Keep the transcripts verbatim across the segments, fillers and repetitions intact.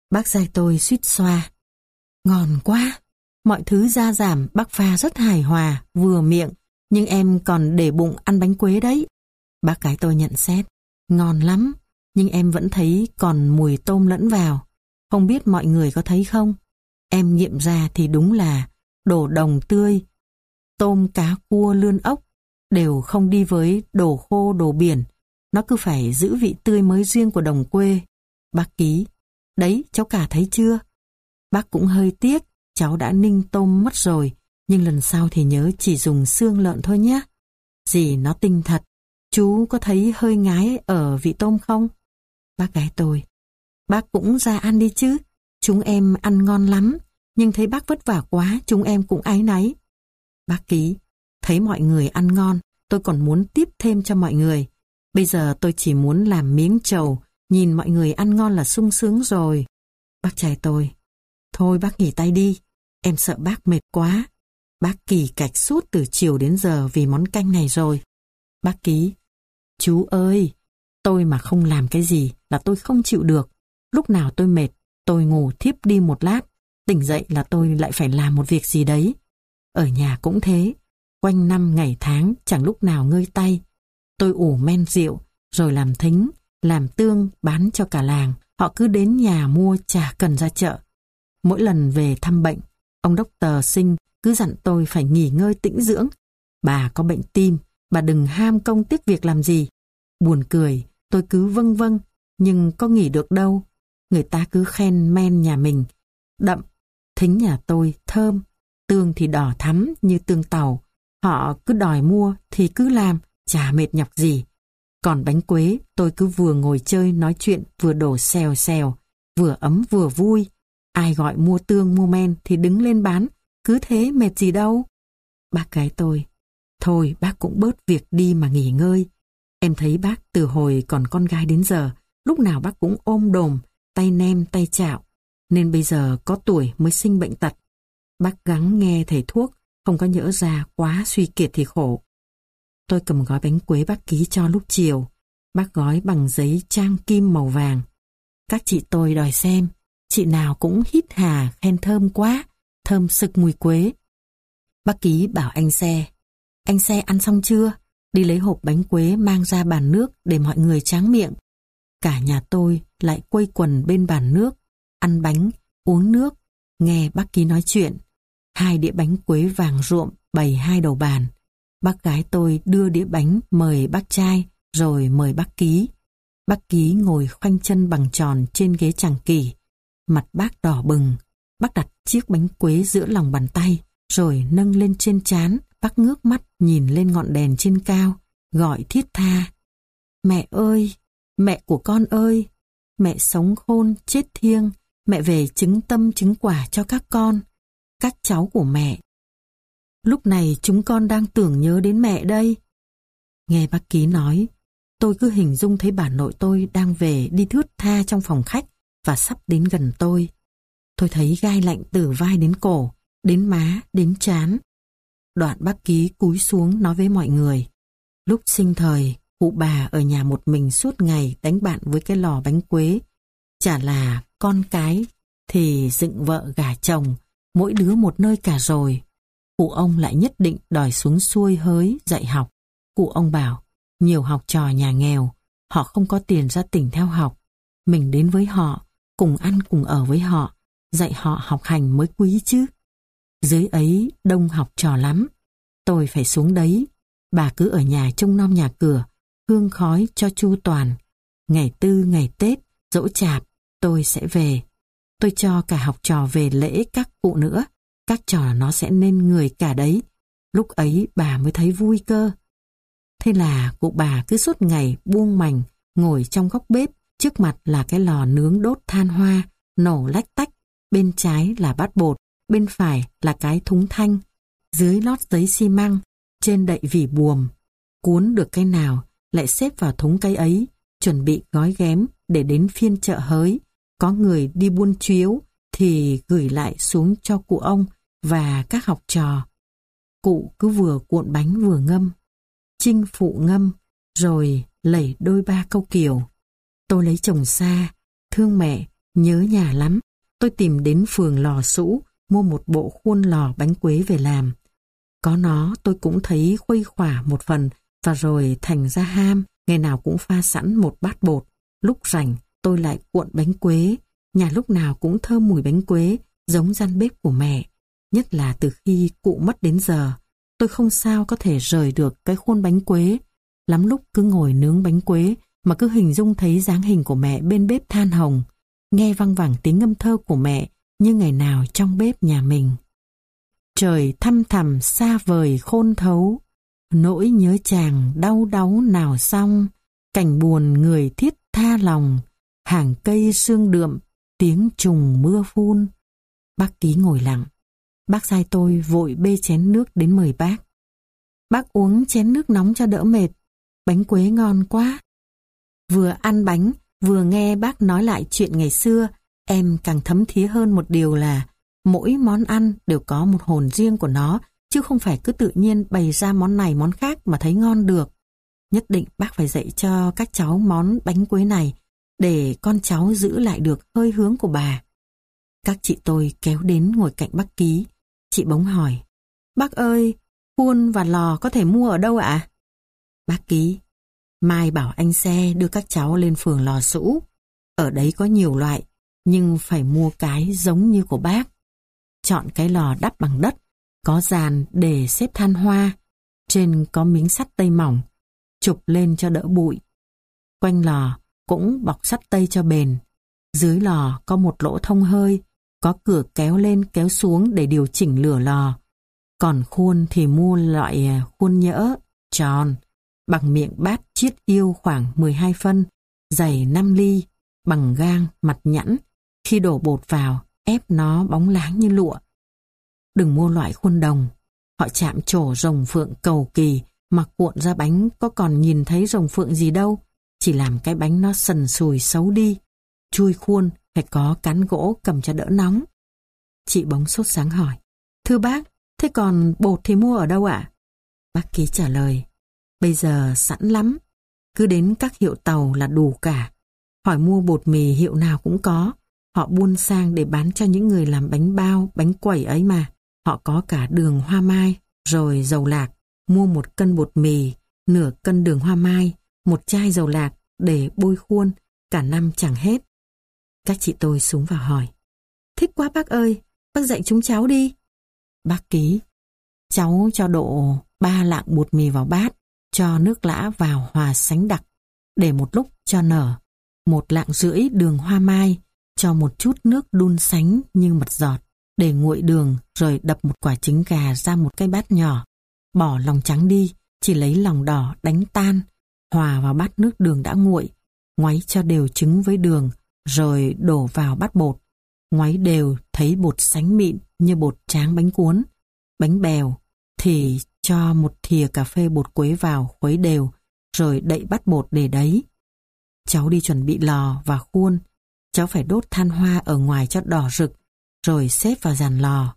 Bác dai tôi suýt xoa. Ngon quá. Mọi thứ gia giảm bác pha rất hài hòa, vừa miệng, nhưng em còn để bụng ăn bánh quế đấy. Bác gái tôi nhận xét. Ngon lắm, nhưng em vẫn thấy còn mùi tôm lẫn vào. Không biết mọi người có thấy không? Em nghiệm ra thì đúng là đồ đồng tươi, tôm, cá, cua, lươn ốc đều không đi với đồ khô, đồ biển. Nó cứ phải giữ vị tươi mới riêng của đồng quê. Bác Ký. Đấy, cháu cả thấy chưa? Bác cũng hơi tiếc, cháu đã ninh tôm mất rồi, nhưng lần sau thì nhớ chỉ dùng xương lợn thôi nhé. Dì nó tinh thật. Chú có thấy hơi ngái ở vị tôm không? Bác gái tôi. Bác cũng ra ăn đi chứ. Chúng em ăn ngon lắm, nhưng thấy bác vất vả quá, chúng em cũng áy náy. Bác Ký. Thấy mọi người ăn ngon, tôi còn muốn tiếp thêm cho mọi người. Bây giờ tôi chỉ muốn làm miếng trầu, nhìn mọi người ăn ngon là sung sướng rồi. Bác trai tôi. Thôi bác nghỉ tay đi, em sợ bác mệt quá. Bác kỳ cạch suốt từ chiều đến giờ vì món canh này rồi. Bác Ký. Chú ơi, tôi mà không làm cái gì là tôi không chịu được. Lúc nào tôi mệt, tôi ngủ thiếp đi một lát, tỉnh dậy là tôi lại phải làm một việc gì đấy. Ở nhà cũng thế, quanh năm ngày tháng chẳng lúc nào ngơi tay. Tôi ủ men rượu, rồi làm thính, làm tương bán cho cả làng. Họ cứ đến nhà mua, chả cần ra chợ. Mỗi lần về thăm bệnh, ông đốc tờ Sinh cứ dặn tôi phải nghỉ ngơi tĩnh dưỡng. Bà có bệnh tim, bà đừng ham công tiếc việc làm gì. Buồn cười, tôi cứ vâng vâng, nhưng có nghỉ được đâu. Người ta cứ khen men nhà mình đậm, thính nhà tôi thơm, tương thì đỏ thắm như tương tàu. Họ cứ đòi mua thì cứ làm, chả mệt nhọc gì. Còn bánh quế, tôi cứ vừa ngồi chơi nói chuyện vừa đổ xèo xèo, vừa ấm vừa vui. Ai gọi mua tương mua men thì đứng lên bán, cứ thế mệt gì đâu. Bác gái tôi. Thôi bác cũng bớt việc đi mà nghỉ ngơi. Em thấy bác từ hồi còn con gái đến giờ, lúc nào bác cũng ôm đồm, tay nem tay chạo, nên bây giờ có tuổi mới sinh bệnh tật. Bác gắng nghe thầy thuốc, không có nhỡ ra quá suy kiệt thì khổ. Tôi cầm gói bánh quế bác Ký cho lúc chiều. Bác gói bằng giấy trang kim màu vàng. Các chị tôi đòi xem, chị nào cũng hít hà khen thơm quá, thơm sực mùi quế. Bác Ký bảo anh Xe, anh Xe ăn xong chưa? Đi lấy hộp bánh quế mang ra bàn nước để mọi người tráng miệng. Cả nhà tôi lại quây quần bên bàn nước, ăn bánh, uống nước, nghe bác Ký nói chuyện. Hai đĩa bánh quế vàng ruộm bày hai đầu bàn. Bác gái tôi đưa đĩa bánh mời bác trai, rồi mời bác Ký. Bác Ký ngồi khoanh chân bằng tròn trên ghế chàng kỷ. Mặt bác đỏ bừng. Bác đặt chiếc bánh quế giữa lòng bàn tay, rồi nâng lên trên trán. Bác ngước mắt nhìn lên ngọn đèn trên cao, gọi thiết tha. Mẹ ơi, mẹ của con ơi, mẹ sống khôn chết thiêng, mẹ về chứng tâm chứng quả cho các con, các cháu của mẹ. Lúc này chúng con đang tưởng nhớ đến mẹ đây. Nghe bác Ký nói, tôi cứ hình dung thấy bà nội tôi đang về đi thướt tha trong phòng khách và sắp đến gần tôi. Tôi thấy gai lạnh từ vai đến cổ, đến má, đến trán. Đoạn bác Ký cúi xuống nói với mọi người. Lúc sinh thời, cụ bà ở nhà một mình suốt ngày đánh bạn với cái lò bánh quế. Chả là con cái thì dựng vợ gả chồng, mỗi đứa một nơi cả rồi. Cụ ông lại nhất định đòi xuống xuôi hới dạy học. Cụ ông bảo, nhiều học trò nhà nghèo, họ không có tiền ra tỉnh theo học. Mình đến với họ, cùng ăn cùng ở với họ, dạy họ học hành mới quý chứ. Dưới ấy đông học trò lắm, tôi phải xuống đấy. Bà cứ ở nhà trông nom nhà cửa, hương khói cho chu toàn. Ngày tư ngày Tết, dỗ chạp, tôi sẽ về. Tôi cho cả học trò về lễ các cụ nữa. Các trò nó sẽ nên người cả đấy. Lúc ấy bà mới thấy vui cơ. Thế là cụ bà cứ suốt ngày buông mành, ngồi trong góc bếp. Trước mặt là cái lò nướng đốt than hoa, nổ lách tách. Bên trái là bát bột, bên phải là cái thúng thanh. Dưới lót giấy xi măng, trên đậy vỉ buồm. Cuốn được cái nào lại xếp vào thúng cái ấy, chuẩn bị gói ghém để đến phiên chợ hới. Có người đi buôn chiếu thì gửi lại xuống cho cụ ông và các học trò. Cụ cứ vừa cuộn bánh vừa ngâm. Chinh phụ ngâm, rồi lẩy đôi ba câu kiều. Tôi lấy chồng xa, thương mẹ, Nhớ nhà lắm, tôi tìm đến phường Lò Sũ, mua một bộ khuôn lò bánh quế về làm. Có nó tôi cũng thấy khuây khỏa một phần, và rồi thành ra ham, ngày nào cũng pha sẵn một bát bột. Lúc rảnh, tôi lại cuộn bánh quế, nhà lúc nào cũng thơm mùi bánh quế, giống gian bếp của mẹ. Nhất là từ khi cụ mất đến giờ, tôi không sao có thể rời được cái khuôn bánh quế. Lắm lúc cứ ngồi nướng bánh quế mà cứ hình dung thấy dáng hình của mẹ bên bếp than hồng, nghe văng vẳng tiếng ngâm thơ của mẹ như ngày nào trong bếp nhà mình. Trời thăm thẳm xa vời khôn thấu, nỗi nhớ chàng đau đáu nào xong, cảnh buồn người thiết tha lòng, hàng cây sương đượm, tiếng trùng mưa phun. Bác Ký ngồi lặng. Bác sai tôi vội bê chén nước đến mời bác. Bác uống chén nước nóng cho đỡ mệt, bánh quế ngon quá. Vừa ăn bánh, vừa nghe bác nói lại chuyện ngày xưa, em càng thấm thía hơn một điều là mỗi món ăn đều có một hồn riêng của nó, chứ không phải cứ tự nhiên bày ra món này món khác mà thấy ngon được. Nhất định bác phải dạy cho các cháu món bánh quế này, để con cháu giữ lại được hơi hướng của bà. Các chị tôi kéo đến ngồi cạnh bác Ký. Chị bỗng hỏi, bác ơi, khuôn và lò có thể mua ở đâu ạ? Bác Ký, mai bảo anh xe đưa các cháu lên phường Lò Sũ. Ở đấy có nhiều loại, nhưng phải mua cái giống như của bác. Chọn cái lò đắp bằng đất, có dàn để xếp than hoa, trên có miếng sắt tây mỏng, chụp lên cho đỡ bụi. Quanh lò cũng bọc sắt tây cho bền. Dưới lò có một lỗ thông hơi, có cửa kéo lên kéo xuống để điều chỉnh lửa lò. Còn khuôn thì mua loại khuôn nhỡ, tròn, bằng miệng bát chiết yêu khoảng mười hai phân, dày năm ly, bằng gang, mặt nhẵn. Khi đổ bột vào, ép nó bóng láng như lụa. Đừng mua loại khuôn đồng. Họ chạm trổ rồng phượng cầu kỳ, mà cuộn ra bánh có còn nhìn thấy rồng phượng gì đâu. Chỉ làm cái bánh nó sần sùi xấu đi. Chui khuôn phải có cán gỗ cầm cho đỡ nóng. Chị bỗng sốt sáng hỏi, thưa bác, thế còn bột thì mua ở đâu ạ? Bác Ký trả lời, bây giờ sẵn lắm, cứ đến các hiệu tàu là đủ cả. Hỏi mua bột mì hiệu nào cũng có. Họ buôn sang để bán cho những người làm bánh bao, bánh quẩy ấy mà. Họ có cả đường hoa mai, rồi dầu lạc. Mua một cân bột mì, nửa cân đường hoa mai, một chai dầu lạc để bôi khuôn, cả năm chẳng hết. Các chị tôi xuống vào hỏi, thích quá bác ơi, bác dạy chúng cháu đi. Bác Ký, cháu cho độ ba lạng bột mì vào bát, cho nước lã vào hòa sánh đặc, để một lúc cho nở. Một lạng rưỡi đường hoa mai, cho một chút nước đun sánh như mật giọt, để nguội đường, rồi đập một quả trứng gà ra một cái bát nhỏ. Bỏ lòng trắng đi, chỉ lấy lòng đỏ đánh tan, hòa vào bát nước đường đã nguội, ngoáy cho đều trứng với đường, rồi đổ vào bát bột. Ngoáy đều thấy bột sánh mịn như bột tráng bánh cuốn. Bánh bèo thì cho một thìa cà phê bột quế vào khuấy đều, rồi đậy bát bột để đấy. Cháu đi chuẩn bị lò và khuôn. Cháu phải đốt than hoa ở ngoài cho đỏ rực, rồi xếp vào dàn lò.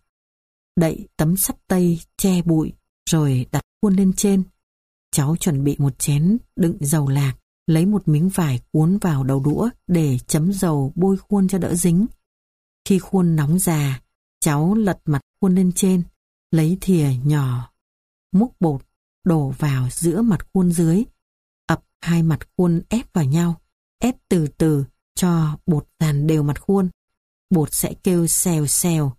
Đậy tấm sắt tây che bụi, rồi đặt khuôn lên trên. Cháu chuẩn bị một chén đựng dầu lạc, lấy một miếng vải cuốn vào đầu đũa để chấm dầu bôi khuôn cho đỡ dính. Khi khuôn nóng già, cháu lật mặt khuôn lên trên, lấy thìa nhỏ, múc bột, đổ vào giữa mặt khuôn dưới, ập hai mặt khuôn ép vào nhau, ép từ từ cho bột dàn đều mặt khuôn. Bột sẽ kêu xèo xèo.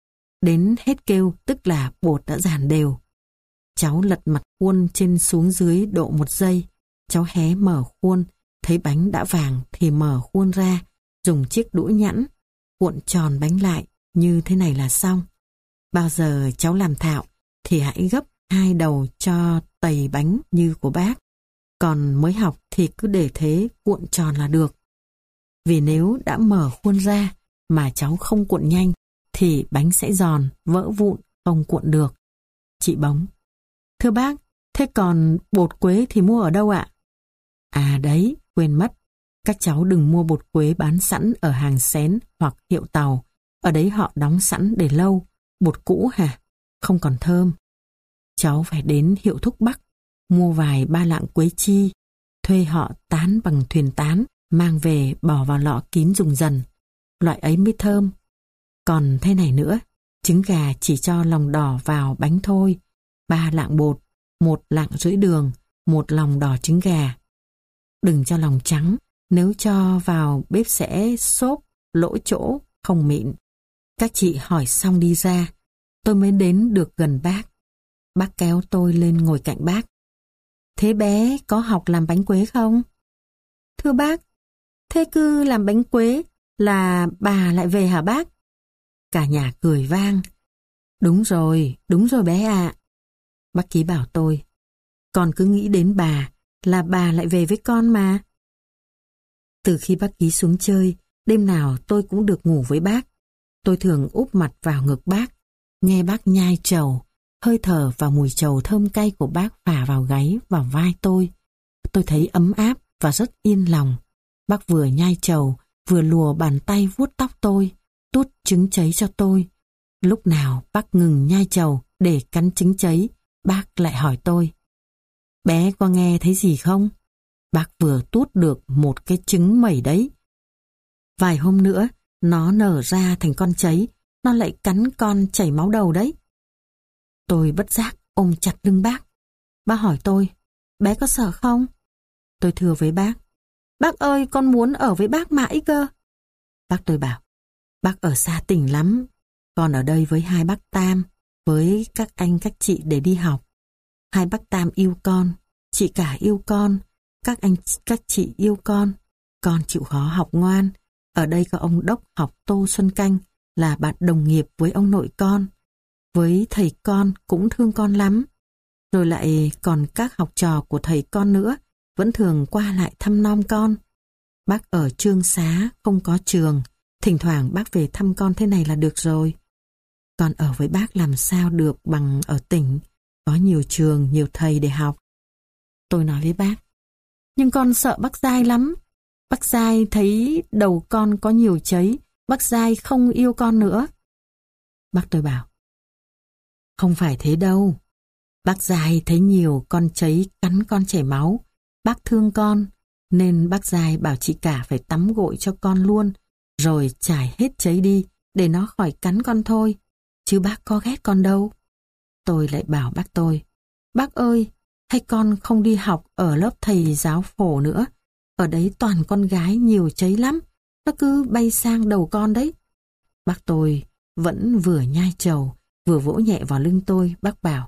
Đến hết kêu tức là bột đã dàn đều. Cháu lật mặt khuôn trên xuống dưới độ một giây. Cháu hé mở khuôn, thấy bánh đã vàng thì mở khuôn ra, dùng chiếc đũa nhẵn, cuộn tròn bánh lại, như thế này là xong. Bao giờ cháu làm thạo thì hãy gấp hai đầu cho tầy bánh như của bác. Còn mới học thì cứ để thế cuộn tròn là được. Vì nếu đã mở khuôn ra mà cháu không cuộn nhanh thì bánh sẽ giòn, vỡ vụn, không cuộn được. Chị bóng, thưa bác, thế còn bột quế thì mua ở đâu ạ? À đấy, quên mất. Các cháu đừng mua bột quế bán sẵn ở hàng xén hoặc hiệu tàu. Ở đấy họ đóng sẵn để lâu. Bột cũ hả? Không còn thơm. Cháu phải đến hiệu thuốc Bắc, mua vài ba lạng quế chi, thuê họ tán bằng thuyền tán, mang về bỏ vào lọ kín dùng dần. loại ấy mới thơm. Còn thế này nữa, trứng gà chỉ cho lòng đỏ vào bánh thôi. Ba lạng bột, một lạng rưỡi đường, một lòng đỏ trứng gà. Đừng cho lòng trắng, nếu cho vào bếp sẽ xốp, lỗ chỗ, không mịn. Các chị hỏi xong đi ra, tôi mới đến được gần bác. Bác kéo tôi lên ngồi cạnh bác. Thế bé có học làm bánh quế không? Thưa bác, thế cứ làm bánh quế là bà lại về hả bác? Cả nhà cười vang. Đúng rồi, đúng rồi bé ạ. Bác Ký bảo tôi, con cứ nghĩ đến bà là bà lại về với con mà. Từ khi bác Ký xuống chơi, đêm nào tôi cũng được ngủ với bác. Tôi thường úp mặt vào ngực bác, nghe bác nhai trầu, hơi thở và mùi trầu thơm cay của bác phả vào gáy, vào vai tôi. Tôi thấy ấm áp và rất yên lòng. Bác vừa nhai trầu, vừa lùa bàn tay vuốt tóc tôi, tuốt trứng cháy cho tôi. Lúc nào bác ngừng nhai trầu để cắn trứng cháy, bác lại hỏi tôi. Bé có nghe thấy gì không? Bác vừa tuốt được một cái trứng mẩy đấy. Vài hôm nữa, nó nở ra thành con cháy, nó lại cắn con chảy máu đầu đấy. Tôi bất giác ôm chặt lưng bác. Bác hỏi tôi, bé có sợ không? Tôi thưa với bác, bác ơi, con muốn ở với bác mãi cơ. Bác tôi bảo, bác ở xa tỉnh lắm, con ở đây với hai bác Tam, với các anh các chị để đi học. Hai bác Tam yêu con, chị cả yêu con, các anh các chị yêu con. Con chịu khó học ngoan. Ở đây có ông đốc học Tô Xuân Canh là bạn đồng nghiệp với ông nội con. Với thầy con cũng thương con lắm. Rồi lại còn các học trò của thầy con nữa, vẫn thường qua lại thăm nom con. Bác ở Trương Xá, không có trường, thỉnh thoảng bác về thăm con thế này là được rồi. Con ở với bác làm sao được bằng ở tỉnh, có nhiều trường, nhiều thầy để học. Tôi nói với bác, nhưng con sợ bác Giai lắm. Bác Giai thấy đầu con có nhiều cháy, bác Giai không yêu con nữa. Bác tôi bảo, không phải thế đâu. Bác Giai thấy nhiều con cháy cắn con chảy máu. Bác thương con, nên bác Giai bảo chị cả phải tắm gội cho con luôn, rồi chải hết cháy đi, để nó khỏi cắn con thôi. Chứ bác có ghét con đâu. Tôi lại bảo bác tôi, bác ơi, hay con không đi học ở lớp thầy giáo phổ nữa. Ở đấy toàn con gái nhiều cháy lắm, nó cứ bay sang đầu con đấy. Bác tôi vẫn vừa nhai trầu, vừa vỗ nhẹ vào lưng tôi, bác bảo,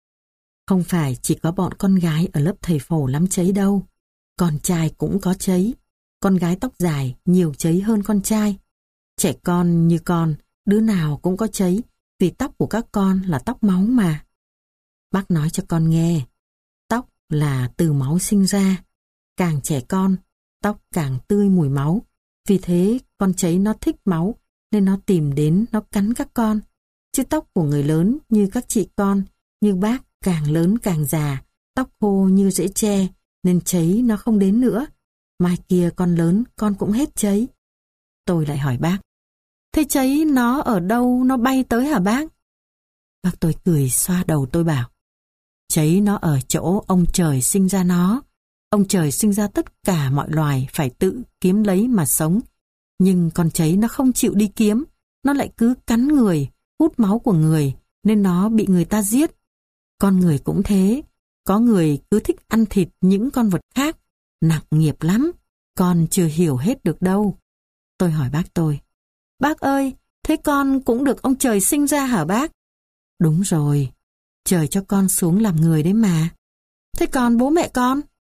không phải chỉ có bọn con gái ở lớp thầy phổ lắm cháy đâu, con trai cũng có cháy. Con gái tóc dài nhiều cháy hơn con trai. Trẻ con như con, đứa nào cũng có cháy, vì tóc của các con là tóc máu mà. Bác nói cho con nghe, tóc là từ máu sinh ra. Càng trẻ con, tóc càng tươi mùi máu. Vì thế con cháy nó thích máu, nên nó tìm đến nó cắn các con. Chứ tóc của người lớn như các chị con, như bác càng lớn càng già, tóc khô như rễ tre, nên cháy nó không đến nữa. Mai kia con lớn con cũng hết cháy. Tôi lại hỏi bác, thế cháy nó ở đâu nó bay tới hả bác? Bác tôi cười xoa đầu tôi bảo, cháy nó ở chỗ ông trời sinh ra nó. Ông trời sinh ra tất cả mọi loài phải tự kiếm lấy mà sống. Nhưng con cháy nó không chịu đi kiếm, nó lại cứ cắn người, hút máu của người, nên nó bị người ta giết. Con người cũng thế, có người cứ thích ăn thịt những con vật khác, nặng nghiệp lắm, con chưa hiểu hết được đâu. Tôi hỏi bác tôi, bác ơi, thế con cũng được ông trời sinh ra hả bác? Đúng rồi, trời cho con xuống làm người đấy mà. Thế còn bố mẹ con?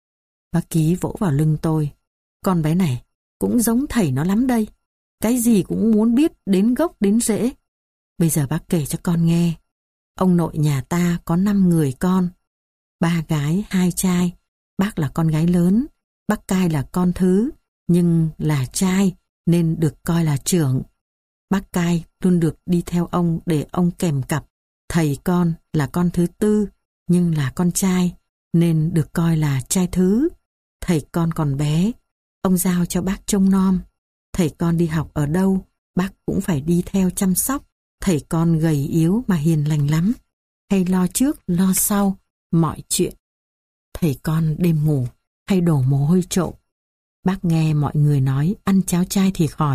Bác Ký vỗ vào lưng tôi, con bé này cũng giống thầy nó lắm đây, cái gì cũng muốn biết đến gốc đến rễ. Bây giờ bác kể cho con nghe. Ông nội nhà ta có năm người con, ba gái, hai trai. Bác là con gái lớn, bác Cai là con thứ, nhưng là trai nên được coi là trưởng. Bác Cai luôn được đi theo ông để ông kèm cặp. Thầy con là con thứ tư, nhưng là con trai nên được coi là trai thứ. Thầy con còn bé, ông giao cho bác trông nom. Thầy con đi học ở đâu, bác cũng phải đi theo chăm sóc. Thầy con gầy yếu mà hiền lành lắm, hay lo trước lo sau mọi chuyện. Thầy con đêm ngủ hay đổ mồ hôi trộm. Bác nghe mọi người nói ăn cháo chay thì khỏi,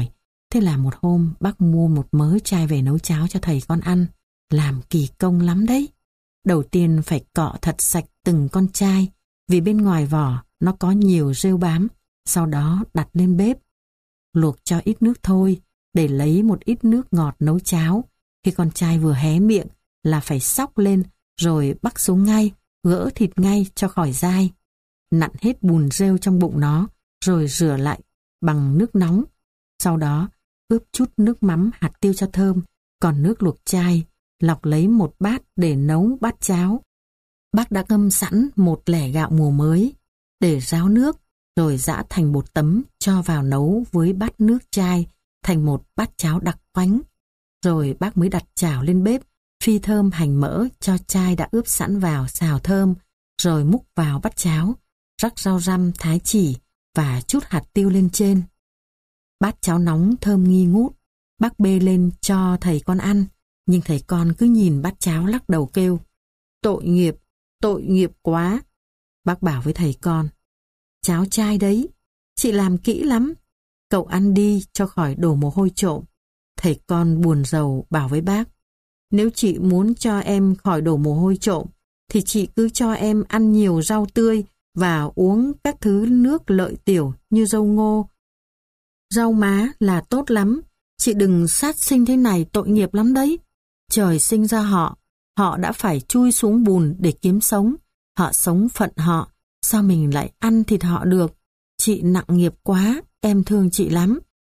Thế là một hôm bác mua một mớ chai về nấu cháo cho thầy con ăn. Làm kỳ công lắm đấy. Đầu tiên phải cọ thật sạch từng con chai, vì bên ngoài vỏ nó có nhiều rêu bám. Sau đó đặt lên bếp. Luộc cho ít nước thôi, để lấy một ít nước ngọt nấu cháo. Khi con chai vừa hé miệng là phải xóc lên, rồi bắc xuống ngay, gỡ thịt ngay cho khỏi dai. Nặn hết bùn rêu trong bụng nó, rồi rửa lại bằng nước nóng. Sau đó ướp chút nước mắm hạt tiêu cho thơm, còn nước luộc chai lọc lấy một bát để nấu bát cháo. Bác đã ngâm sẵn một lẻ gạo mùa mới, để ráo nước, rồi giã thành bột tấm cho vào nấu với bát nước chai thành một bát cháo đặc quánh. Rồi bác mới đặt chảo lên bếp, phi thơm hành mỡ cho chai đã ướp sẵn vào xào thơm, rồi múc vào bát cháo, rắc rau răm, thái chỉ và chút hạt tiêu lên trên. Bát cháo nóng thơm nghi ngút, bác bê lên cho thầy con ăn, nhưng thầy con cứ nhìn bát cháo lắc đầu kêu: "Tội nghiệp, tội nghiệp quá." Bác bảo với thầy con: "Cháo chai đấy, chị làm kỹ lắm, cậu ăn đi cho khỏi đổ mồ hôi trộm." Thầy con buồn rầu bảo với bác: "Nếu chị muốn cho em khỏi đổ mồ hôi trộm, thì chị cứ cho em ăn nhiều rau tươi và uống các thứ nước lợi tiểu như dâu ngô, rau má là tốt lắm. Chị đừng sát sinh thế này, tội nghiệp lắm đấy. Trời sinh ra họ, họ đã phải chui xuống bùn để kiếm sống. Họ sống phận họ, sao mình lại ăn thịt họ được? Chị nặng nghiệp quá, em thương chị lắm."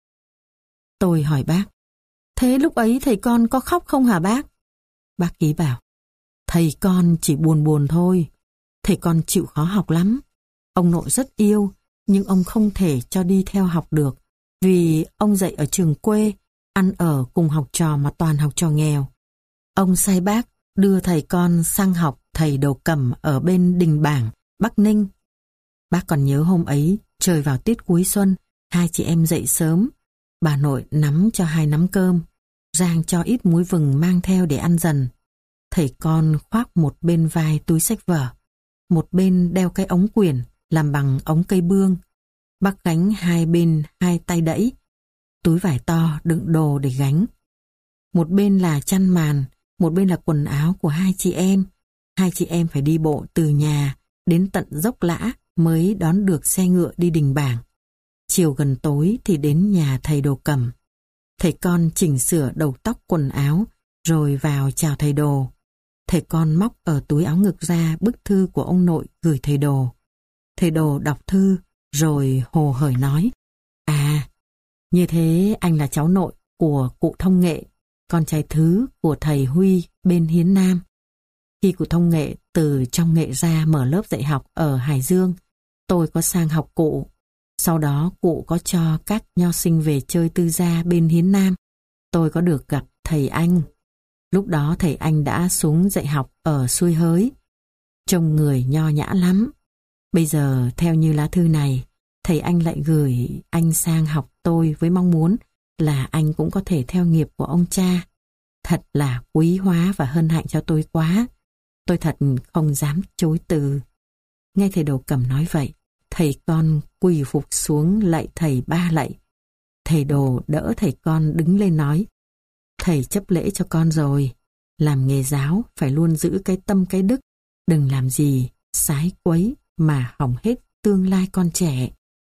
Tôi hỏi bác: "Thế lúc ấy thầy con có khóc không hả bác?" Bác Ký bảo: "Thầy con chỉ buồn buồn thôi. Thầy con chịu khó học lắm. Ông nội rất yêu, nhưng ông không thể cho đi theo học được, vì ông dạy ở trường quê, ăn ở cùng học trò mà toàn học trò nghèo. Ông sai bác đưa thầy con sang học thầy Đồ Cẩm ở bên Đình Bảng, Bắc Ninh." Bác còn nhớ hôm ấy, trời vào tiết cuối xuân, hai chị em dậy sớm. Bà nội nắm cho hai nắm cơm, rang cho ít muối vừng mang theo để ăn dần. Thầy con khoác một bên vai túi xách vở, một bên đeo cái ống quyển làm bằng ống cây bương. Bác gánh hai bên hai tay đẫy, túi vải to đựng đồ để gánh. Một bên là chăn màn, một bên là quần áo của hai chị em. Hai chị em phải đi bộ từ nhà đến tận Dốc Lã mới đón được xe ngựa đi Đình Bảng. Chiều gần tối thì đến nhà thầy Đồ Cẩm. Thầy con chỉnh sửa đầu tóc quần áo, rồi vào chào thầy Đồ. Thầy con móc ở túi áo ngực ra bức thư của ông nội gửi thầy Đồ. Thầy Đồ đọc thư, rồi hồ hởi nói: "À, như thế anh là cháu nội của cụ Thông Nghệ, con trai thứ của thầy Huy bên Hiến Nam. Khi cụ Thông Nghệ từ trong Nghệ ra mở lớp dạy học ở Hải Dương, tôi có sang học cụ. Sau đó cụ có cho các nho sinh về chơi tư gia bên Hiến Nam. Tôi có được gặp thầy anh. Lúc đó thầy anh đã xuống dạy học ở Xuôi Hới. Trông người nho nhã lắm. Bây giờ theo như lá thư này, thầy anh lại gửi anh sang học tôi với mong muốn là anh cũng có thể theo nghiệp của ông cha. Thật là quý hóa và hân hạnh cho tôi quá. Tôi thật không dám chối từ." Nghe thầy Đồ Cẩm nói vậy, thầy con quỳ phục xuống lạy thầy ba lạy. Thầy Đồ đỡ thầy con đứng lên nói: "Thầy chấp lễ cho con rồi. Làm nghề giáo phải luôn giữ cái tâm cái đức, đừng làm gì sái quấy mà hỏng hết tương lai con trẻ."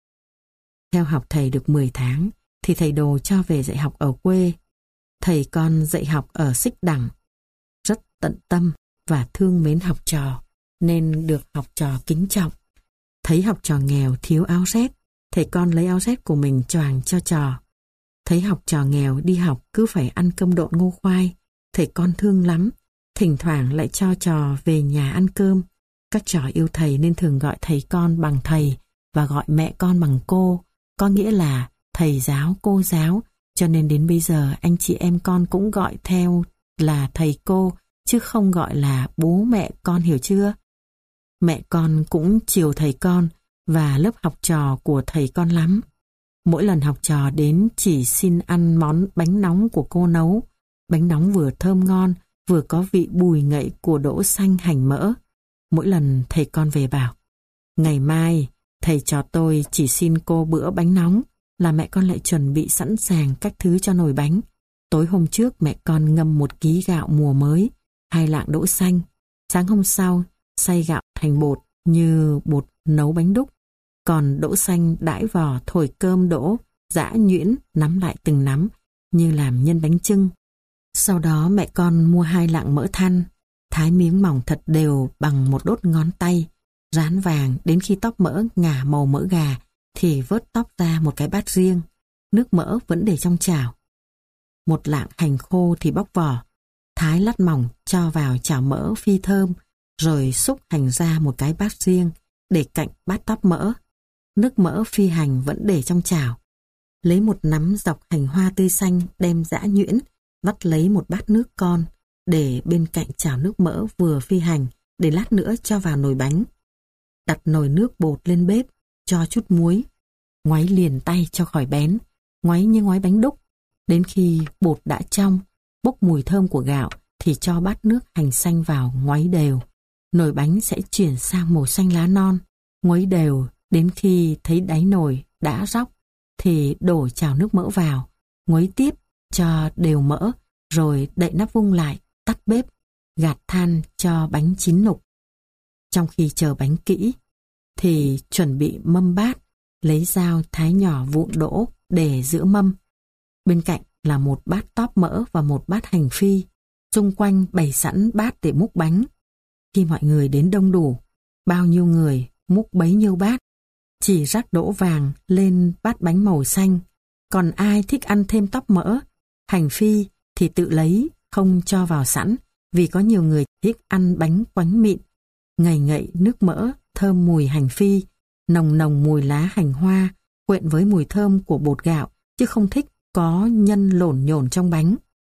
Theo học thầy được mười tháng thì thầy Đồ cho về dạy học ở quê. Thầy con dạy học ở Xích Đằng, rất tận tâm và thương mến học trò, nên được học trò kính trọng. Thấy học trò nghèo thiếu áo rét, thầy con lấy áo rét của mình choàng cho trò. Thấy học trò nghèo đi học cứ phải ăn cơm độn ngô khoai, thầy con thương lắm, thỉnh thoảng lại cho trò về nhà ăn cơm. Các trò yêu thầy nên thường gọi thầy con bằng thầy và gọi mẹ con bằng cô, có nghĩa là thầy giáo cô giáo, cho nên đến bây giờ anh chị em con cũng gọi theo là thầy cô, chứ không gọi là bố mẹ con, hiểu chưa? Mẹ con cũng chiều thầy con và lớp học trò của thầy con lắm. Mỗi lần học trò đến chỉ xin ăn món bánh nóng của cô nấu. Bánh nóng vừa thơm ngon, vừa có vị bùi ngậy của đỗ xanh hành mỡ. Mỗi lần thầy con về bảo: "Ngày mai, thầy trò tôi chỉ xin cô bữa bánh nóng, là mẹ con lại chuẩn bị sẵn sàng các thứ cho nồi bánh. Tối hôm trước mẹ con ngâm một ký gạo mùa mới, hai lạng đỗ xanh. Sáng hôm sau, xay gạo thành bột như bột nấu bánh đúc. Còn đỗ xanh đãi vỏ thổi cơm đỗ, giã nhuyễn, nắm lại từng nắm, như làm nhân bánh chưng. Sau đó mẹ con mua hai lạng mỡ than, thái miếng mỏng thật đều bằng một đốt ngón tay, rán vàng đến khi tóp mỡ ngả màu mỡ gà thì vớt tóp ra một cái bát riêng, nước mỡ vẫn để trong chảo. Một lạng hành khô thì bóc vỏ, thái lát mỏng cho vào chảo mỡ phi thơm, rồi xúc hành ra một cái bát riêng để cạnh bát tóp mỡ. Nước mỡ phi hành vẫn để trong chảo. Lấy một nắm dọc hành hoa tươi xanh đem giã nhuyễn, vắt lấy một bát nước con, để bên cạnh chảo nước mỡ vừa phi hành, để lát nữa cho vào nồi bánh. Đặt nồi nước bột lên bếp, cho chút muối, ngoáy liền tay cho khỏi bén, ngoáy như ngoáy bánh đúc. Đến khi bột đã trong, bốc mùi thơm của gạo thì cho bát nước hành xanh vào ngoáy đều. Nồi bánh sẽ chuyển sang màu xanh lá non, ngoáy đều đến khi thấy đáy nồi đã róc thì đổ chảo nước mỡ vào, ngoáy tiếp cho đều mỡ, rồi đậy nắp vung lại, tắt bếp, gạt than cho bánh chín nục. Trong khi chờ bánh kỹ thì chuẩn bị mâm bát, lấy dao thái nhỏ vụn đỗ để giữa mâm. Bên cạnh là một bát tóp mỡ và một bát hành phi, xung quanh bày sẵn bát để múc bánh. Khi mọi người đến đông đủ, bao nhiêu người múc bấy nhiêu bát, chỉ rắc đỗ vàng lên bát bánh màu xanh. Còn ai thích ăn thêm tóp mỡ, hành phi thì tự lấy, không cho vào sẵn, vì có nhiều người thích ăn bánh quánh mịn, ngậy ngậy nước mỡ, thơm mùi hành phi, nồng nồng mùi lá hành hoa, quyện với mùi thơm của bột gạo, chứ không thích có nhân lổn nhổn trong bánh.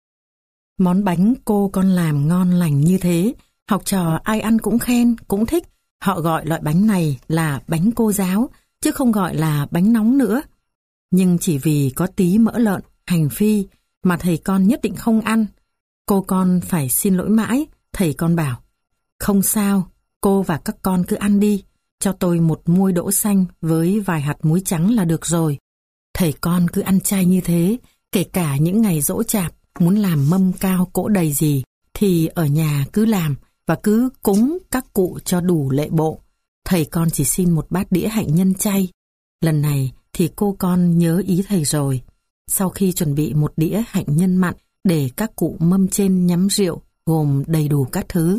Món bánh cô con làm ngon lành như thế, học trò ai ăn cũng khen, cũng thích. Họ gọi loại bánh này là bánh cô giáo, chứ không gọi là bánh nóng nữa. Nhưng chỉ vì có tí mỡ lợn, hành phi mà thầy con nhất định không ăn. Cô con phải xin lỗi mãi, thầy con bảo: không sao, cô và các con cứ ăn đi, cho tôi một muôi đỗ xanh với vài hạt muối trắng là được rồi. Thầy con cứ ăn chay như thế, kể cả những ngày giỗ chạp, muốn làm mâm cao cỗ đầy gì thì ở nhà cứ làm và cứ cúng các cụ cho đủ lệ bộ. Thầy con chỉ xin một bát đĩa hạnh nhân chay. Lần này thì cô con nhớ ý thầy rồi. Sau khi chuẩn bị một đĩa hạnh nhân mặn để các cụ mâm trên nhắm rượu, gồm đầy đủ các thứ.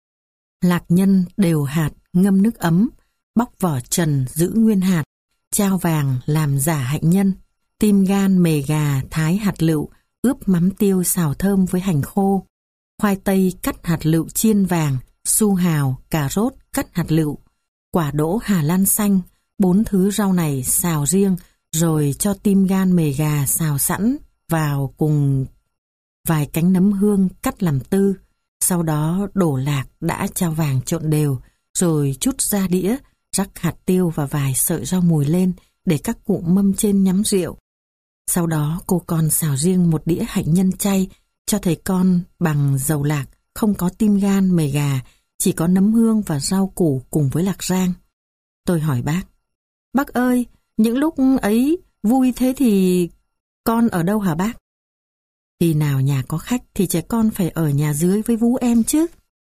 Lạc nhân đều hạt ngâm nước ấm, bóc vỏ trần giữ nguyên hạt, trao vàng làm giả hạnh nhân, tim gan mề gà thái hạt lựu, ướp mắm tiêu xào thơm với hành khô, khoai tây cắt hạt lựu chiên vàng, su hào, cà rốt cắt hạt lựu, quả đỗ Hà Lan xanh, bốn thứ rau này xào riêng, rồi cho tim gan mề gà xào sẵn vào cùng vài cánh nấm hương cắt làm tư. Sau đó đổ lạc đã trao vàng trộn đều, rồi trút ra đĩa, rắc hạt tiêu và vài sợi rau mùi lên để các cụ mâm trên nhắm rượu. Sau đó cô con xào riêng một đĩa hạnh nhân chay cho thầy con bằng dầu lạc, không có tim gan mề gà, chỉ có nấm hương và rau củ cùng với lạc rang. Tôi hỏi bác: bác ơi, những lúc ấy vui thế thì con ở đâu hả bác? Khi nào nhà có khách thì trẻ con phải ở nhà dưới với vú em chứ.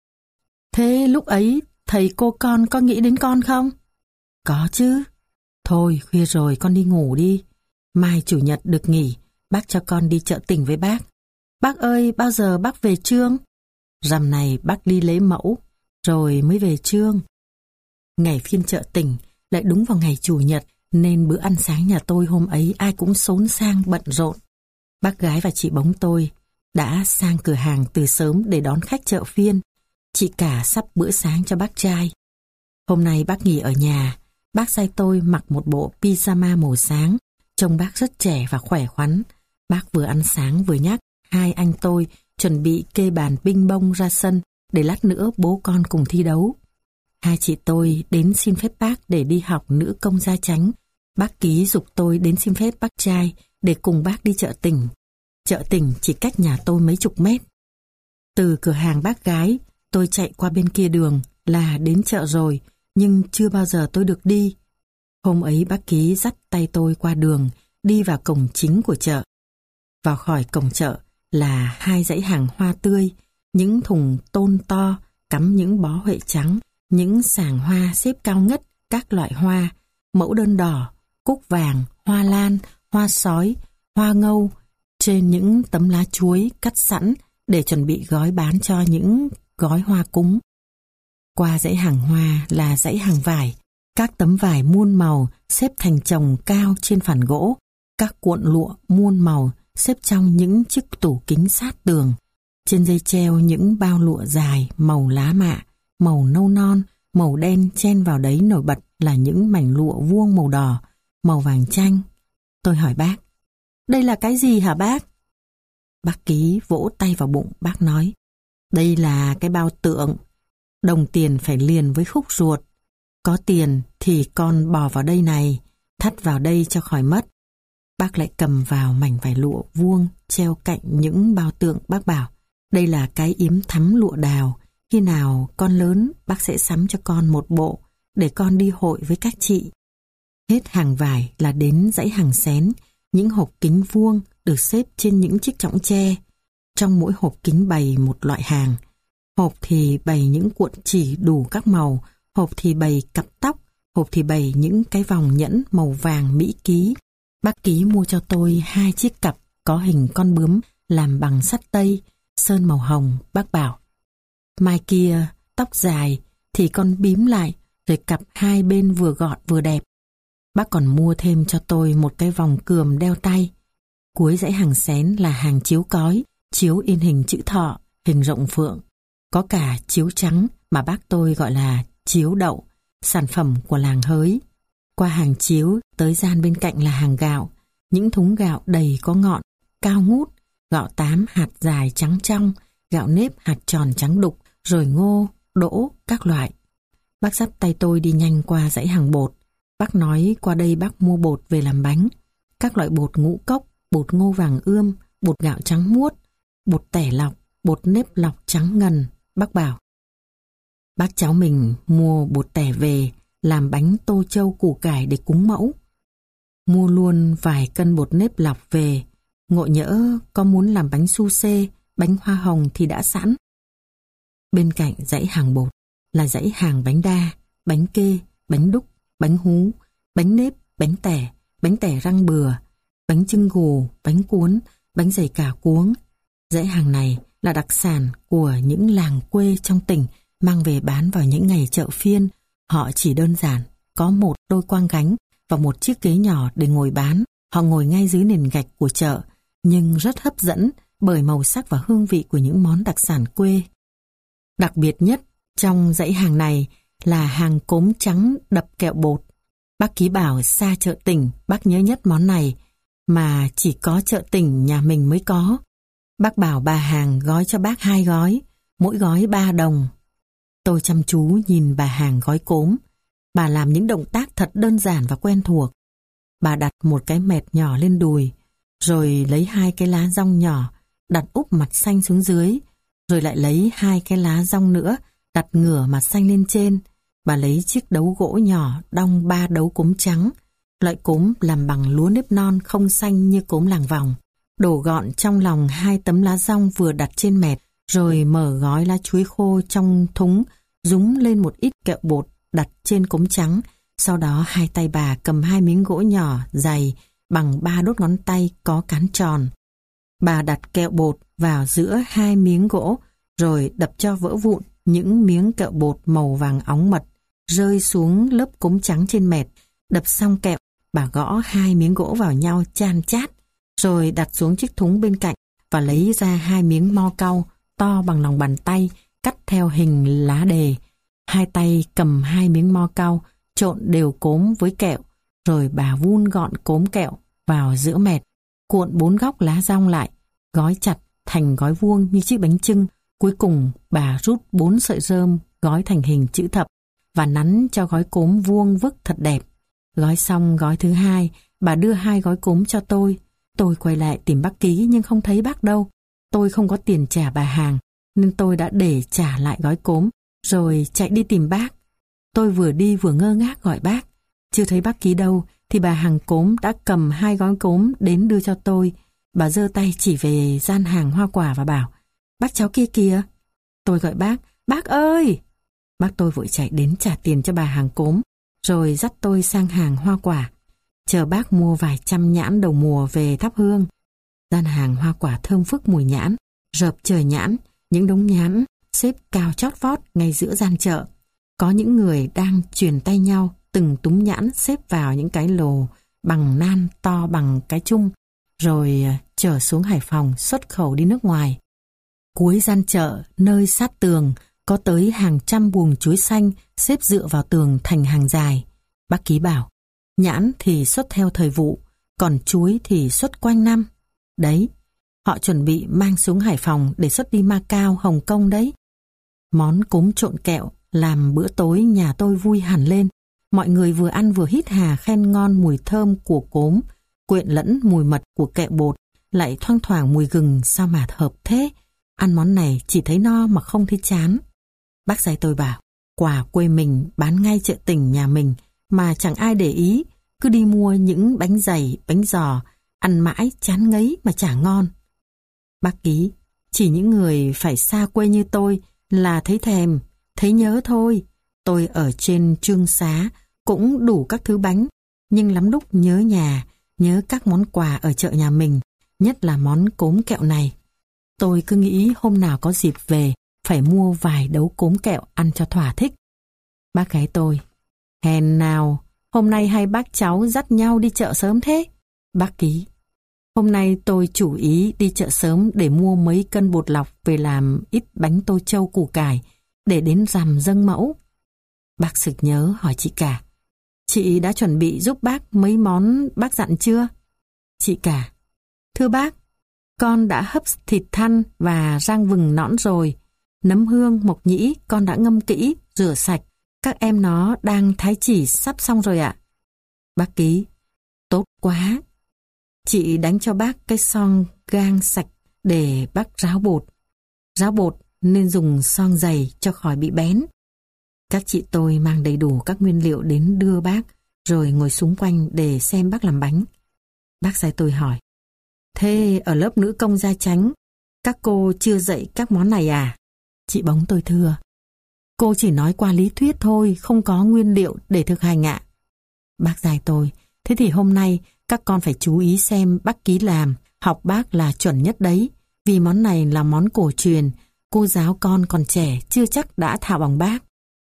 Thế lúc ấy thầy cô con có nghĩ đến con không? Có chứ. Thôi khuya rồi, con đi ngủ đi. Mai chủ nhật được nghỉ, bác cho con đi chợ tỉnh với bác. Bác ơi, bao giờ bác về Chương? Rằm này bác đi lấy mẫu, rồi mới về Chương. Ngày phiên chợ tỉnh lại đúng vào ngày chủ nhật, nên bữa ăn sáng nhà tôi hôm ấy ai cũng xốn sang bận rộn. Bác gái và chị bóng tôi đã sang cửa hàng từ sớm để đón khách chợ phiên. Chị cả sắp bữa sáng cho bác trai. Hôm nay bác nghỉ ở nhà, bác sai tôi mặc một bộ pyjama màu sáng, trông bác rất trẻ và khỏe khoắn. Bác vừa ăn sáng vừa nhắc hai anh tôi chuẩn bị kê bàn ping pong ra sân để lát nữa bố con cùng thi đấu. Hai chị tôi đến xin phép bác để đi học nữ công gia chánh. Bác ký giục tôi đến xin phép bác trai để cùng bác đi chợ tỉnh. Chợ tỉnh chỉ cách nhà tôi mấy chục mét. Từ cửa hàng bác gái, tôi chạy qua bên kia đường là đến chợ rồi, nhưng chưa bao giờ tôi được đi. Hôm ấy bác ký dắt tay tôi qua đường đi vào cổng chính của chợ. Vào khỏi cổng chợ là hai dãy hàng hoa tươi, những thùng tôn to cắm những bó huệ trắng, những sàng hoa xếp cao ngất các loại hoa, mẫu đơn đỏ, cúc vàng, hoa lan, hoa sói, hoa ngâu, trên những tấm lá chuối cắt sẵn để chuẩn bị gói bán cho những gói hoa cúng. Qua dãy hàng hoa là dãy hàng vải, các tấm vải muôn màu xếp thành chồng cao trên phản gỗ, các cuộn lụa muôn màu xếp trong những chiếc tủ kính sát tường. Trên dây treo những bao lụa dài màu lá mạ, màu nâu non, màu đen chen vào đấy nổi bật là những mảnh lụa vuông màu đỏ, màu vàng chanh. Tôi hỏi bác, đây là cái gì hả bác? Bác Ký vỗ tay vào bụng, bác nói, đây là cái bao tượng. Đồng tiền phải liền với khúc ruột. Có tiền thì con bỏ vào đây này, thắt vào đây cho khỏi mất. Bác lại cầm vào mảnh vải lụa vuông treo cạnh những bao tượng. Bác bảo, đây là cái yếm thắm lụa đào. Khi nào con lớn, bác sẽ sắm cho con một bộ để con đi hội với các chị. Hết hàng vải là đến dãy hàng xén, những hộp kính vuông được xếp trên những chiếc chõng tre. Trong mỗi hộp kính bày một loại hàng. Hộp thì bày những cuộn chỉ đủ các màu, hộp thì bày cặp tóc, hộp thì bày những cái vòng nhẫn màu vàng Mỹ Ký. Bác Ký mua cho tôi hai chiếc cặp có hình con bướm làm bằng sắt tây, sơn màu hồng. Bác bảo, mai kia tóc dài thì con bím lại, rồi cặp hai bên vừa gọn vừa đẹp. Bác còn mua thêm cho tôi một cái vòng cườm đeo tay. Cuối dãy hàng xén là hàng chiếu cói, chiếu in hình chữ thọ, hình rộng phượng. Có cả chiếu trắng mà bác tôi gọi là chiếu đậu, sản phẩm của làng Hới. Qua hàng chiếu tới gian bên cạnh là hàng gạo, những thúng gạo đầy có ngọn, cao ngút, gạo tám hạt dài trắng trong, gạo nếp hạt tròn trắng đục, rồi ngô, đỗ, các loại. Bác dắt tay tôi đi nhanh qua dãy hàng bột. Bác nói qua đây bác mua bột về làm bánh. Các loại bột ngũ cốc, bột ngô vàng ươm, bột gạo trắng muốt, bột tẻ lọc, bột nếp lọc trắng ngần. Bác bảo, bác cháu mình mua bột tẻ về làm bánh tô châu củ cải để cúng mẫu. Mua luôn vài cân bột nếp lọc về, ngộ nhỡ có muốn làm bánh su xê, bánh hoa hồng thì đã sẵn. Bên cạnh dãy hàng bột là dãy hàng bánh đa, bánh kê, bánh đúc, bánh hú, bánh nếp, bánh tẻ, bánh tẻ rang bừa, bánh chưng gù, bánh cuốn, bánh dày cà cuống. Dãy hàng này là đặc sản của những làng quê trong tỉnh mang về bán vào những ngày chợ phiên. Họ chỉ đơn giản có một đôi quang gánh và một chiếc ghế nhỏ để ngồi bán. Họ ngồi ngay dưới nền gạch của chợ, nhưng rất hấp dẫn bởi màu sắc và hương vị của những món đặc sản quê. Đặc biệt nhất trong dãy hàng này là hàng cốm trắng đập kẹo bột. Bác Ký bảo xa chợ tỉnh bác nhớ nhất món này, mà chỉ có chợ tỉnh nhà mình mới có. Bác bảo bà hàng gói cho bác hai gói, mỗi gói ba đồng. Tôi chăm chú nhìn bà hàng gói cốm. Bà làm những động tác thật đơn giản và quen thuộc. Bà đặt một cái mẹt nhỏ lên đùi, rồi lấy hai cái lá dong nhỏ, đặt úp mặt xanh xuống dưới, rồi lại lấy hai cái lá dong nữa, đặt ngửa mặt xanh lên trên. Bà lấy chiếc đấu gỗ nhỏ đong ba đấu cốm trắng, loại cốm làm bằng lúa nếp non không xanh như cốm làng vòng. Đổ gọn trong lòng hai tấm lá dong vừa đặt trên mẹt, rồi mở gói lá chuối khô trong thúng, dúng lên một ít kẹo bột đặt trên cốm trắng. Sau đó hai tay bà cầm hai miếng gỗ nhỏ dày bằng ba đốt ngón tay có cán tròn. Bà đặt kẹo bột vào giữa hai miếng gỗ, rồi đập cho vỡ vụn những miếng kẹo bột màu vàng óng mật rơi xuống lớp cốm trắng trên mẹt. Đập xong kẹo, bà gõ hai miếng gỗ vào nhau chan chát, rồi đặt xuống chiếc thúng bên cạnh và lấy ra hai miếng mo cau to bằng lòng bàn tay, cắt theo hình lá đề. Hai tay cầm hai miếng mo cau, trộn đều cốm với kẹo, rồi bà vun gọn cốm kẹo vào giữa mẹt, cuộn bốn góc lá dong lại, gói chặt thành gói vuông như chiếc bánh chưng. Cuối cùng bà rút bốn sợi rơm gói thành hình chữ thập và nắn cho gói cốm vuông vức thật đẹp. Gói xong gói thứ hai, bà đưa hai gói cốm cho tôi. Tôi quay lại tìm bác Ký nhưng không thấy bác đâu. Tôi không có tiền trả bà hàng, nên tôi đã để trả lại gói cốm, rồi chạy đi tìm bác. Tôi vừa đi vừa ngơ ngác gọi bác. Chưa thấy bác Ký đâu, thì bà hàng cốm đã cầm hai gói cốm đến đưa cho tôi. Bà giơ tay chỉ về gian hàng hoa quả và bảo, bác cháu kia kìa. Tôi gọi bác, bác ơi! Bác tôi vội chạy đến trả tiền cho bà hàng cốm, rồi dắt tôi sang hàng hoa quả. Chờ bác mua vài trăm nhãn đầu mùa về thắp hương. Gian hàng hoa quả thơm phức mùi nhãn, rợp trời nhãn, những đống nhãn xếp cao chót vót ngay giữa gian chợ. Có những người đang truyền tay nhau từng túm nhãn xếp vào những cái lồ bằng nan to bằng cái chung, rồi chở xuống Hải Phòng xuất khẩu đi nước ngoài. Cuối gian chợ, nơi sát tường, có tới hàng trăm buồng chuối xanh xếp dựa vào tường thành hàng dài. Bác Ký bảo, nhãn thì xuất theo thời vụ, còn chuối thì xuất quanh năm. Đấy, họ chuẩn bị mang xuống Hải Phòng để xuất đi Macau, Hồng Kông đấy. Món cốm trộn kẹo làm bữa tối nhà tôi vui hẳn lên. Mọi người vừa ăn vừa hít hà khen ngon mùi thơm của cốm, quyện lẫn mùi mật của kẹo bột, lại thoang thoảng mùi gừng sao mà hợp thế. Ăn món này chỉ thấy no mà không thấy chán. Bác dạy tôi bảo, quà quê mình bán ngay chợ tỉnh nhà mình mà chẳng ai để ý, cứ đi mua những bánh dày, bánh giò, ăn mãi chán ngấy mà chả ngon. Bác Ký, chỉ những người phải xa quê như tôi là thấy thèm, thấy nhớ thôi. Tôi ở trên Trương Xá cũng đủ các thứ bánh, nhưng lắm lúc nhớ nhà, nhớ các món quà ở chợ nhà mình, nhất là món cốm kẹo này. Tôi cứ nghĩ hôm nào có dịp về phải mua vài đấu cốm kẹo ăn cho thỏa thích. Bác gái tôi, hèn nào, hôm nay hai bác cháu dắt nhau đi chợ sớm thế? Bác Ký, hôm nay tôi chủ ý đi chợ sớm để mua mấy cân bột lọc về làm ít bánh tô châu củ cải để đến rằm dâng mẫu. Bác sực nhớ hỏi chị cả, chị đã chuẩn bị giúp bác mấy món bác dặn chưa? Chị cả, thưa bác, con đã hấp thịt thăn và rang vừng nõn rồi. Nấm hương, mộc nhĩ con đã ngâm kỹ, rửa sạch. Các em nó đang thái chỉ sắp xong rồi ạ. Bác Ký, tốt quá. Chị đánh cho bác cái son gang sạch để bác ráo bột. Ráo bột nên dùng son dày cho khỏi bị bén. Các chị tôi mang đầy đủ các nguyên liệu đến đưa bác, rồi ngồi xung quanh để xem bác làm bánh. Bác sai tôi hỏi, thế ở lớp nữ công gia chánh, các cô chưa dạy các món này à? Chị bóng tôi thưa, cô chỉ nói qua lý thuyết thôi, không có nguyên liệu để thực hành ạ. Bác dạy tôi, thế thì hôm nay các con phải chú ý xem bác Ký làm, học bác là chuẩn nhất đấy, vì món này là món cổ truyền, cô giáo con còn trẻ chưa chắc đã thạo bằng bác.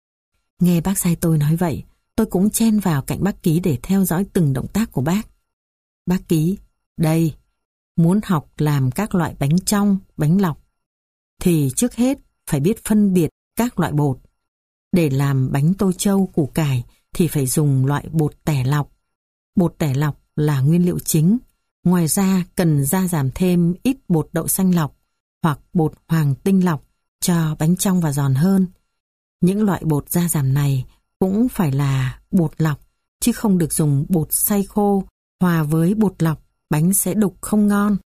Nghe bác sai tôi nói vậy, tôi cũng chen vào cạnh bác Ký để theo dõi từng động tác của bác. Bác Ký, đây, muốn học làm các loại bánh trong, bánh lọc, thì trước hết phải biết phân biệt các loại bột. Để làm bánh tô châu củ cải thì phải dùng loại bột tẻ lọc. Bột tẻ lọc là nguyên liệu chính. Ngoài ra cần gia giảm thêm ít bột đậu xanh lọc hoặc bột hoàng tinh lọc cho bánh trong và giòn hơn. Những loại bột gia giảm này cũng phải là bột lọc, chứ không được dùng bột xay khô hòa với bột lọc, bánh sẽ đục không ngon.